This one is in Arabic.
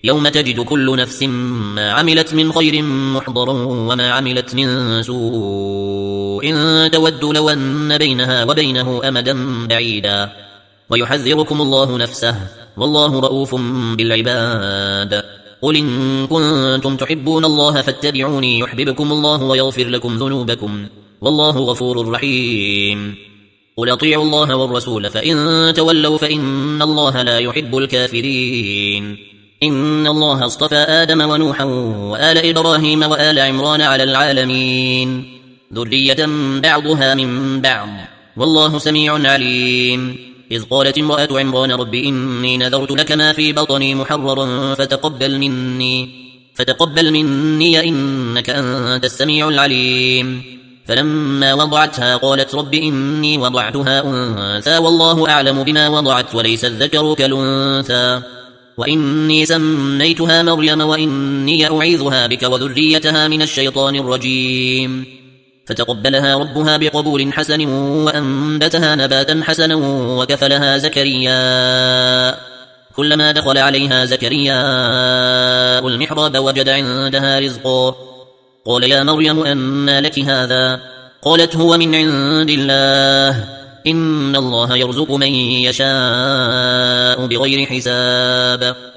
يوم تجد كل نفس ما عملت من خير محضرا وما عملت من سوء تود لو أن بينها وبينه أمدا بعيدا ويحذركم الله نفسه والله رؤوف بالعباد قل إن كنتم تحبون الله فاتبعوني يحببكم الله ويغفر لكم ذنوبكم والله غفور رحيم قل اطيعوا الله والرسول فإن تولوا فإن الله لا يحب الكافرين إن الله اصطفى آدم ونوحا وآل إبراهيم وآل عمران على العالمين ذرية بعضها من بعض والله سميع عليم إذ قالت امرأة عمران رب إني نذرت لك ما في بطني محررا فتقبل مني إنك أنت السميع العليم فلما وضعتها قالت رب إني وضعتها أنثى والله أعلم بما وضعت وليس الذكر كالأنثى وإني سميتها مريم وإني أعيذها بك وذريتها من الشيطان الرجيم فتقبلها ربها بقبول حسن وأنبتها نباتا حسنا وكفلها زكريا كلما دخل عليها زكريا المحراب وجد عندها رزقا قال يا مريم أنى لك هذا قالت هو من عند الله إن الله يرزق من يشاء بغير حساب